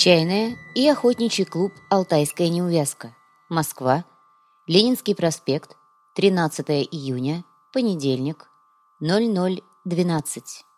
Чайная и охотничий клуб «Алтайская неувязка». Москва. Ленинский проспект. 13 июня. Понедельник. 00:12.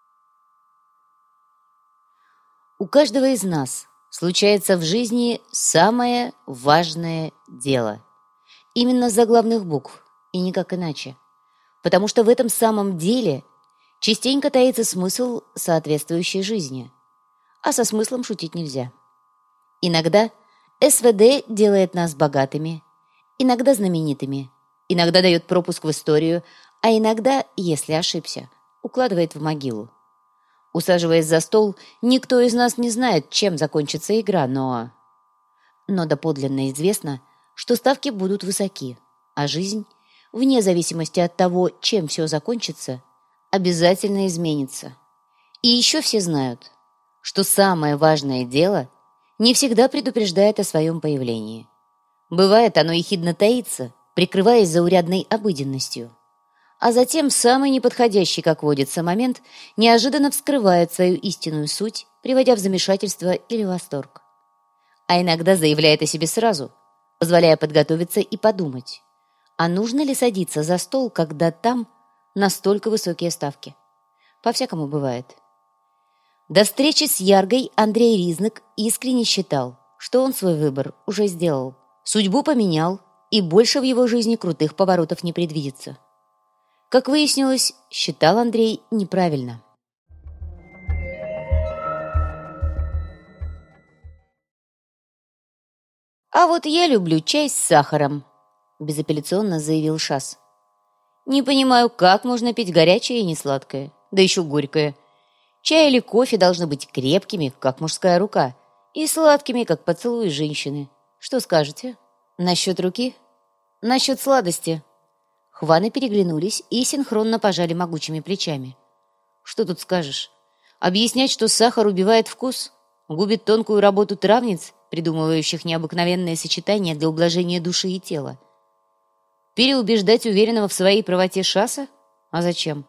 У каждого из нас случается в жизни самое важное дело. Именно с заглавных букв, и никак иначе. Потому что в этом самом деле частенько таится смысл соответствующей жизни. А со смыслом шутить нельзя. Иногда СВД делает нас богатыми, иногда знаменитыми, иногда дает пропуск в историю, а иногда, если ошибся, укладывает в могилу. Усаживаясь за стол, никто из нас не знает, чем закончится игра, но доподлинно известно, что ставки будут высоки, а жизнь, вне зависимости от того, чем все закончится, обязательно изменится. И еще все знают, что самое важное дело не всегда предупреждает о своем появлении. Бывает, оно ехидно таится, прикрываясь заурядной обыденностью. А затем в самый неподходящий, как водится, момент неожиданно вскрывает свою истинную суть, приводя в замешательство или восторг. А иногда заявляет о себе сразу, позволяя подготовиться и подумать, а нужно ли садиться за стол, когда там настолько высокие ставки. По-всякому бывает. До встречи с Яргой Андрей Ризнак искренне считал, что он свой выбор уже сделал, судьбу поменял, и больше в его жизни крутых поворотов не предвидится. Как выяснилось, считал Андрей неправильно. «А вот я люблю чай с сахаром», — безапелляционно заявил Шас. «Не понимаю, как можно пить горячее и несладкое, да еще горькое. Чай или кофе должны быть крепкими, как мужская рука, и сладкими, как поцелуи женщины. Что скажете? Насчет руки? Насчет сладости?» Хваны переглянулись и синхронно пожали могучими плечами. «Что тут скажешь? Объяснять, что сахар убивает вкус, губит тонкую работу травниц, придумывающих необыкновенные сочетания для ублажения души и тела? Переубеждать уверенного в своей правоте Шаса? А зачем?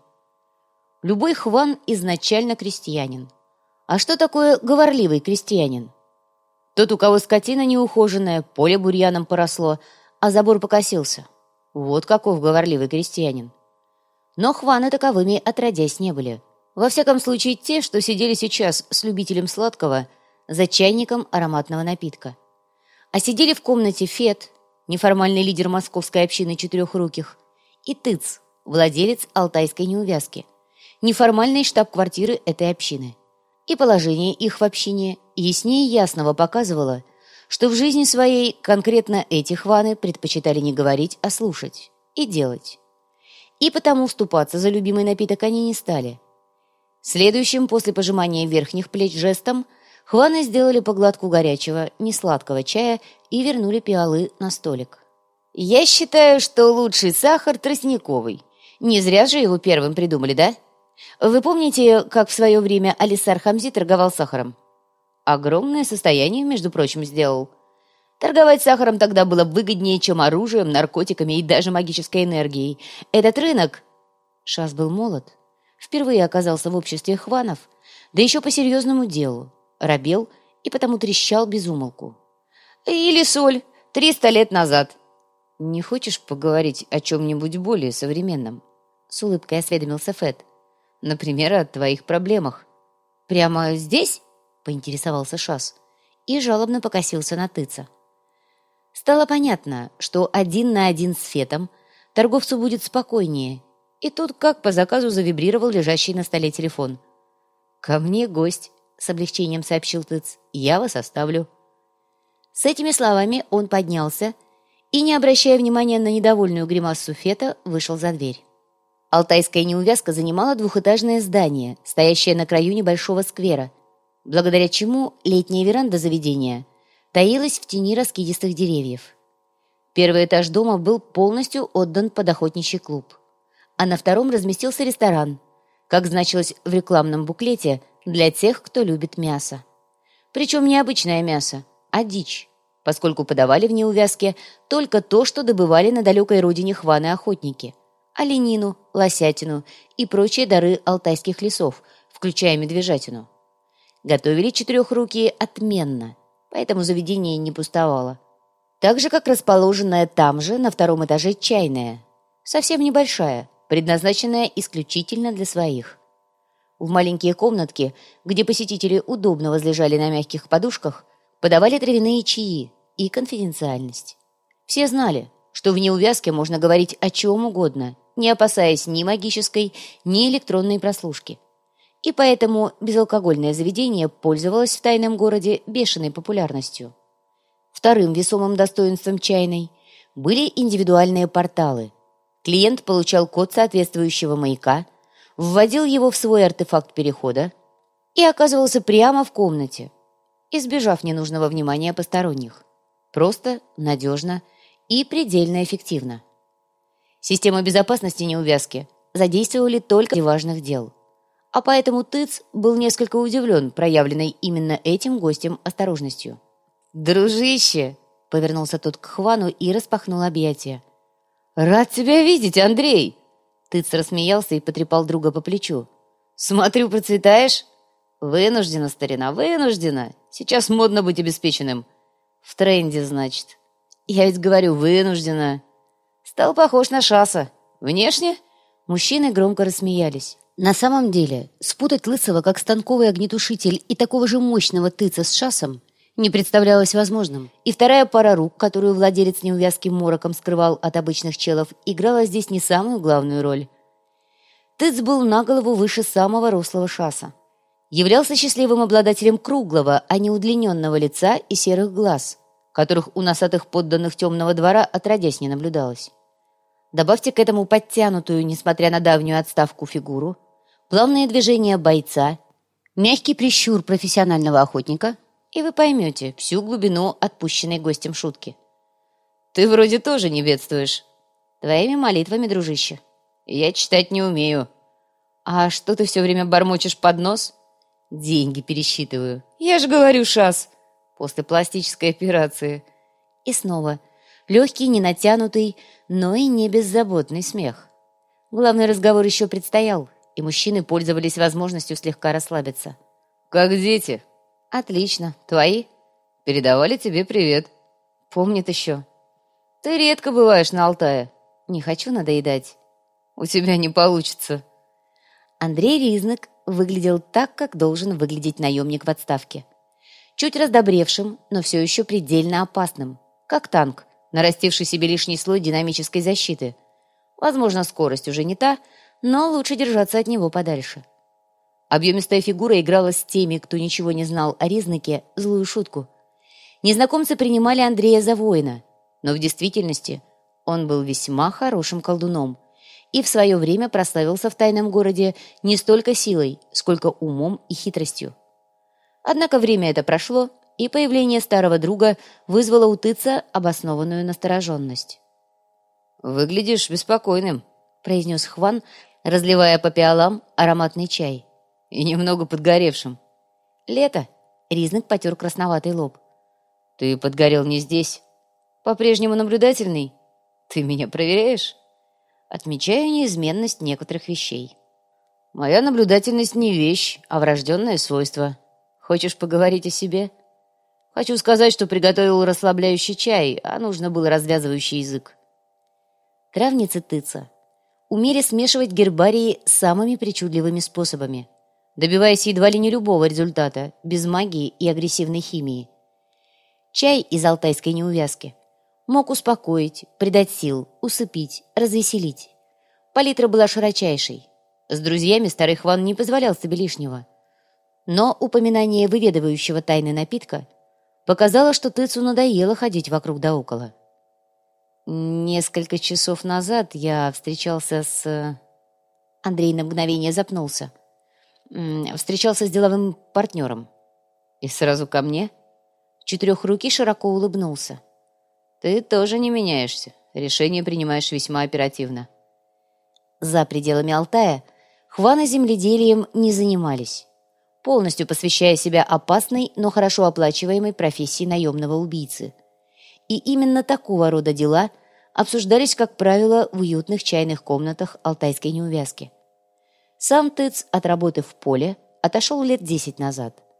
Любой хван изначально крестьянин. А что такое говорливый крестьянин? Тот, у кого скотина неухоженная, поле бурьяном поросло, а забор покосился. Вот каков говорливый крестьянин. Но хваны таковыми отродясь не были. Во всяком случае, те, что сидели сейчас с любителем сладкого за чайником ароматного напитка. А сидели в комнате Фет, неформальный лидер московской общины четырехруких, и Тыц, владелец Алтайской неувязки, неформальной штаб-квартиры этой общины. И положение их в общине яснее ясного показывало, что в жизни своей конкретно эти хваны предпочитали не говорить, а слушать и делать. И потому вступаться за любимый напиток они не стали. Следующим после пожимания верхних плеч жестом хваны сделали по глотку горячего, несладкого чая и вернули пиалы на столик. «Я считаю, что лучший сахар тростниковый. Не зря же его первым придумали, да? Вы помните, как в свое время Алисар Хамзи торговал сахаром? Огромное состояние, между прочим, сделал. Торговать сахаром тогда было выгоднее, чем оружием, наркотиками и даже магической энергией. Этот рынок...» Шас был молод, впервые оказался в обществе хванов, да еще по серьезному делу, робел и потому трещал без умолку. «Или соль, 300 лет назад». «Не хочешь поговорить о чем-нибудь более современном?» — с улыбкой осведомился Фет. «Например, о твоих проблемах». «Прямо здесь?» — поинтересовался Шас и жалобно покосился на Тыца. Стало понятно, что 1 на 1 с Фетом торговцу будет спокойнее, и тут как по заказу завибрировал лежащий на столе телефон. «Ко мне гость», — с облегчением сообщил Тыц, — «я вас оставлю». С этими словами он поднялся и, не обращая внимания на недовольную гримасу Фета, вышел за дверь. Алтайская неувязка занимала двухэтажное здание, стоящее на краю небольшого сквера, благодаря чему летняя веранда заведения таилась в тени раскидистых деревьев. Первый этаж дома был полностью отдан под охотничий клуб, а на втором разместился ресторан, как значилось в рекламном буклете, для тех, кто любит мясо. Причем не обычное мясо, а дичь, поскольку подавали в неувязке только то, что добывали на далекой родине хваны-охотники: оленину, лосятину и прочие дары алтайских лесов, включая медвежатину. Готовили четырехрукие отменно, поэтому заведение не пустовало. Так же, как расположенная там же, на втором этаже, чайная. Совсем небольшая, предназначенная исключительно для своих. В маленькие комнатки, где посетители удобно возлежали на мягких подушках, подавали травяные чаи и конфиденциальность. Все знали, что в неувязке можно говорить о чем угодно, не опасаясь ни магической, ни электронной прослушки. И поэтому безалкогольное заведение пользовалось в тайном городе бешеной популярностью. Вторым весомым достоинством чайной были индивидуальные порталы. Клиент получал код соответствующего маяка, вводил его в свой артефакт перехода и оказывался прямо в комнате, избежав ненужного внимания посторонних. Просто, надежно и предельно эффективно. Системы безопасности неувязки задействовали только для важных дел. А поэтому Тыц был несколько удивлен проявленной именно этим гостем осторожностью. «Дружище!» — повернулся тот к Хвану и распахнул объятия. «Рад тебя видеть, Андрей!» Тыц рассмеялся и потрепал друга по плечу. «Смотрю, процветаешь?» «Вынуждена, старина, вынуждена. Сейчас модно быть обеспеченным». «В тренде, значит». «Я ведь говорю, вынуждена». «Стал похож на Шаса. Внешне?» Мужчины громко рассмеялись. На самом деле, спутать Лысого как станковый огнетушитель и такого же мощного Тыца с Шасом не представлялось возможным. И вторая пара рук, которую владелец неувязким мороком скрывал от обычных челов, играла здесь не самую главную роль. Тыц был на голову выше самого рослого Шаса. Являлся счастливым обладателем круглого, а не удлиненного лица и серых глаз, которых у носатых подданных темного двора отродясь не наблюдалось. Добавьте к этому подтянутую, несмотря на давнюю отставку, фигуру, плавные движения бойца, мягкий прищур профессионального охотника, и вы поймете всю глубину отпущенной гостем шутки. «Ты вроде тоже не бедствуешь». «Твоими молитвами, дружище». «Я читать не умею». «А что ты все время бормочешь под нос?» «Деньги пересчитываю». «Я же говорю, Шас». «После пластической операции». И снова легкий, не натянутый, но и не беззаботный смех. Главный разговор еще предстоял, и мужчины пользовались возможностью слегка расслабиться. «Как дети?» «Отлично. Твои?» «Передавали тебе привет». «Помнит еще». «Ты редко бываешь на Алтае». «Не хочу надоедать». «У тебя не получится». Андрей Ризнак выглядел так, как должен выглядеть наемник в отставке. Чуть раздобревшим, но все еще предельно опасным, как танк, нарастивший себе лишний слой динамической защиты. Возможно, скорость уже не та, но лучше держаться от него подальше. Объемистая фигура играла с теми, кто ничего не знал о Ризнаке, злую шутку. Незнакомцы принимали Андрея за воина, но в действительности он был весьма хорошим колдуном и в свое время прославился в тайном городе не столько силой, сколько умом и хитростью. Однако время это прошло, и появление старого друга вызвало у Тыца обоснованную настороженность. «Выглядишь беспокойным», — произнес Хван, разливая по пиалам ароматный чай. «И немного подгоревшим». «Лето», — Ризнак потер красноватый лоб. «Ты подгорел не здесь. По-прежнему наблюдательный? Ты меня проверяешь?» «Отмечаю неизменность некоторых вещей». «Моя наблюдательность не вещь, а врожденное свойство. Хочешь поговорить о себе?» «Хочу сказать, что приготовил расслабляющий чай, а нужно было развязывающий язык». Травницы Тыца умели смешивать гербарии самыми причудливыми способами, добиваясь едва ли не любого результата, без магии и агрессивной химии. Чай из алтайской неувязки мог успокоить, придать сил, усыпить, развеселить. Палитра была широчайшей. С друзьями старый Хван не позволял себе лишнего. Но упоминание выведывающего тайны напитка показало, что Тыцу надоело ходить вокруг да около. «Несколько часов назад я встречался с...» Андрей на мгновение запнулся. «Встречался с деловым партнером». «И сразу ко мне?» Четырехрукий широко улыбнулся. «Ты тоже не меняешься. Решение принимаешь весьма оперативно». За пределами Алтая Хваны земледелием не занимались, полностью посвящая себя опасной, но хорошо оплачиваемой профессии наемного убийцы. И именно такого рода дела обсуждались, как правило, в уютных чайных комнатах алтайской неувязки. Сам Тыц от работы в поле отошел лет 10 назад.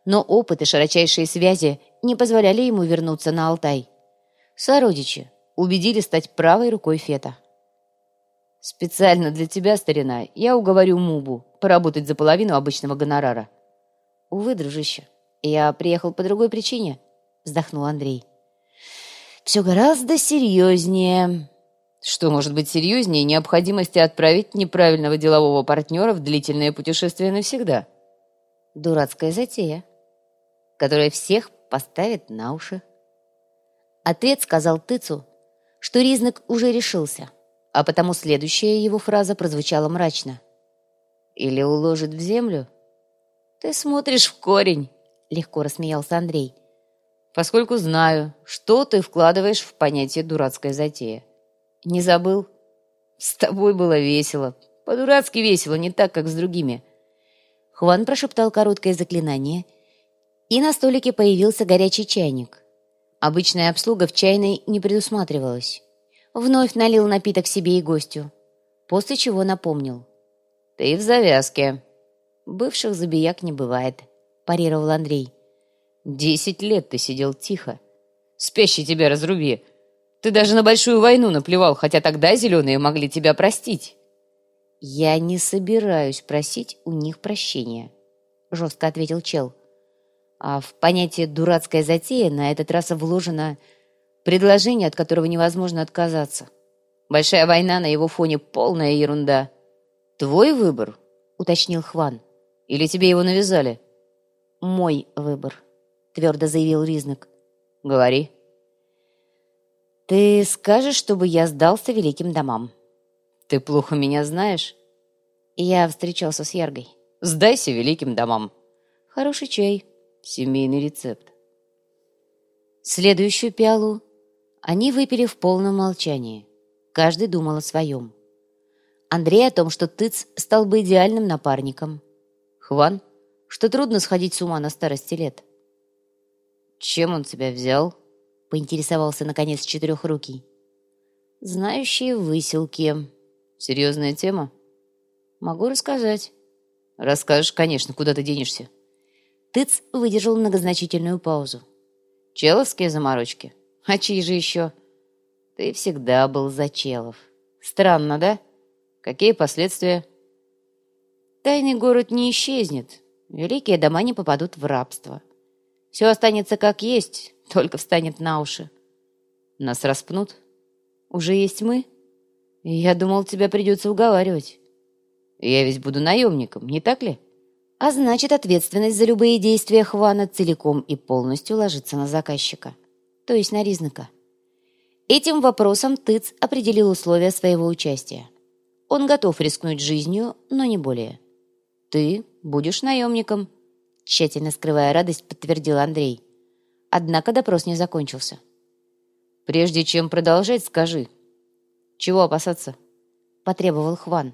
но опыт и широчайшие связи не позволяли ему вернуться на Алтай. Сородичи убедили стать правой рукой Фета. «Специально для тебя, старина, я уговорю Мубу поработать за половину обычного гонорара». «Увы, дружище, я приехал по другой причине», — вздохнул Андрей. «Все гораздо серьезнее». «Что может быть серьезнее необходимости отправить неправильного делового партнера в длительное путешествие навсегда?» «Дурацкая затея, которая всех поставит на уши». Ответ сказал Тыцу, что Ризнак уже решился, а потому следующая его фраза прозвучала мрачно. «Или уложит в землю?» «Ты смотришь в корень», — легко рассмеялся Андрей. «Поскольку знаю, что ты вкладываешь в понятие «дурацкая затея». Не забыл? С тобой было весело. По-дурацки весело, не так, как с другими». Хван прошептал короткое заклинание, и на столике появился горячий чайник. Обычная обслуга в чайной не предусматривалась. Вновь налил напиток себе и гостю, после чего напомнил. «Ты в завязке». «Бывших забияк не бывает», — парировал Андрей. 10 лет ты сидел тихо. Спящий тебя разруби. Ты даже на большую войну наплевал, хотя тогда зеленые могли тебя простить». «Я не собираюсь просить у них прощения», — жестко ответил чел. «А в понятие «дурацкая затея» на этот раз вложено предложение, от которого невозможно отказаться. Большая война на его фоне — полная ерунда». «Твой выбор?» — уточнил Хван. «Или тебе его навязали?» «Мой выбор», — твердо заявил Ризнак. «Говори». «Ты скажешь, чтобы я сдался великим домам?» «Ты плохо меня знаешь?» «Я встречался с Яргой». «Сдайся великим домам». «Хороший чай. Семейный рецепт». Следующую пиалу они выпили в полном молчании. Каждый думал о своем. Андрей о том, что Тыц стал бы идеальным напарником. Хван, что трудно сходить с ума на старости лет. «Чем он тебя взял?» — поинтересовался, наконец, Четырехрукий. «Знающие выселки». «Серьезная тема?» «Могу рассказать». «Расскажешь, конечно, куда ты денешься». Тыц выдержал многозначительную паузу. «Человские заморочки? А чьи же еще?» «Ты всегда был за челов. Странно, да? Какие последствия?» «Тайный город не исчезнет. Великие дома не попадут в рабство. Все останется как есть, только встанет на уши». «Нас распнут? Уже есть мы? Я думал, тебя придется уговаривать. Я ведь буду наемником, не так ли?» А значит, ответственность за любые действия Хвана целиком и полностью ложится на заказчика, то есть на Ризнака. Этим вопросом Тыц определил условия своего участия. Он готов рискнуть жизнью, но не более. «Ты будешь наемником», — тщательно скрывая радость, подтвердил Андрей. Однако допрос не закончился. «Прежде чем продолжать, скажи, чего опасаться?» — потребовал Хван.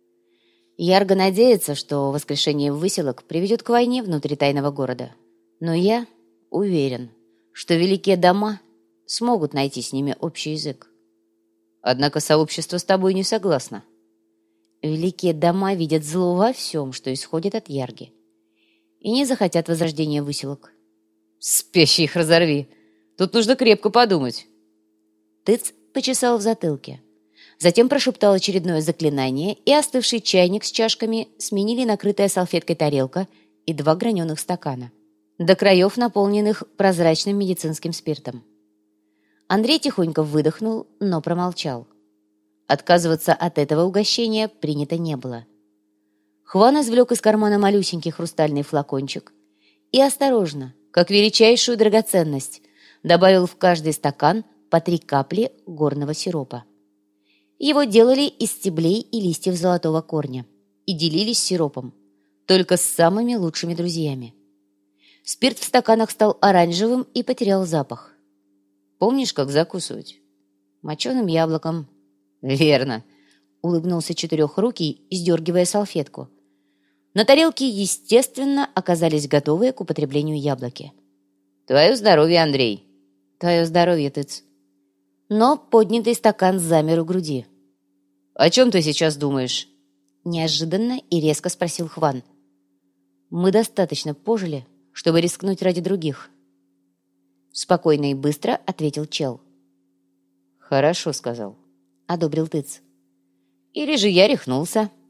Ярго надеется, что воскрешение выселок приведет к войне внутри тайного города. Но я уверен, что великие дома смогут найти с ними общий язык. Однако сообщество с тобой не согласно. Великие дома видят зло во всем, что исходит от Ярги, и не захотят возрождения выселок. Спящий их разорви. Тут нужно крепко подумать. Тыц почесал в затылке. Затем прошептал очередное заклинание, и остывший чайник с чашками сменили накрытая салфеткой тарелка и 2 граненых стакана, до краев наполненных прозрачным медицинским спиртом. Андрей тихонько выдохнул, но промолчал. Отказываться от этого угощения принято не было. Хван извлек из кармана малюсенький хрустальный флакончик и осторожно, как величайшую драгоценность, добавил в каждый стакан по 3 капли горного сиропа. Его делали из стеблей и листьев золотого корня и делились сиропом, только с самыми лучшими друзьями. Спирт в стаканах стал оранжевым и потерял запах. Помнишь, как закусывать? Моченым яблоком. Верно, улыбнулся Четырехрукий, издергивая салфетку. На тарелке, естественно, оказались готовые к употреблению яблоки. Твое здоровье, Андрей. Твое здоровье, Тыц. Но поднятый стакан замер у груди. «О чем ты сейчас думаешь?» Неожиданно и резко спросил Хван. «Мы достаточно пожили, чтобы рискнуть ради других. Спокойно и быстро ответил чел. «Хорошо», — сказал. Одобрил тыц. «Или же я рехнулся»,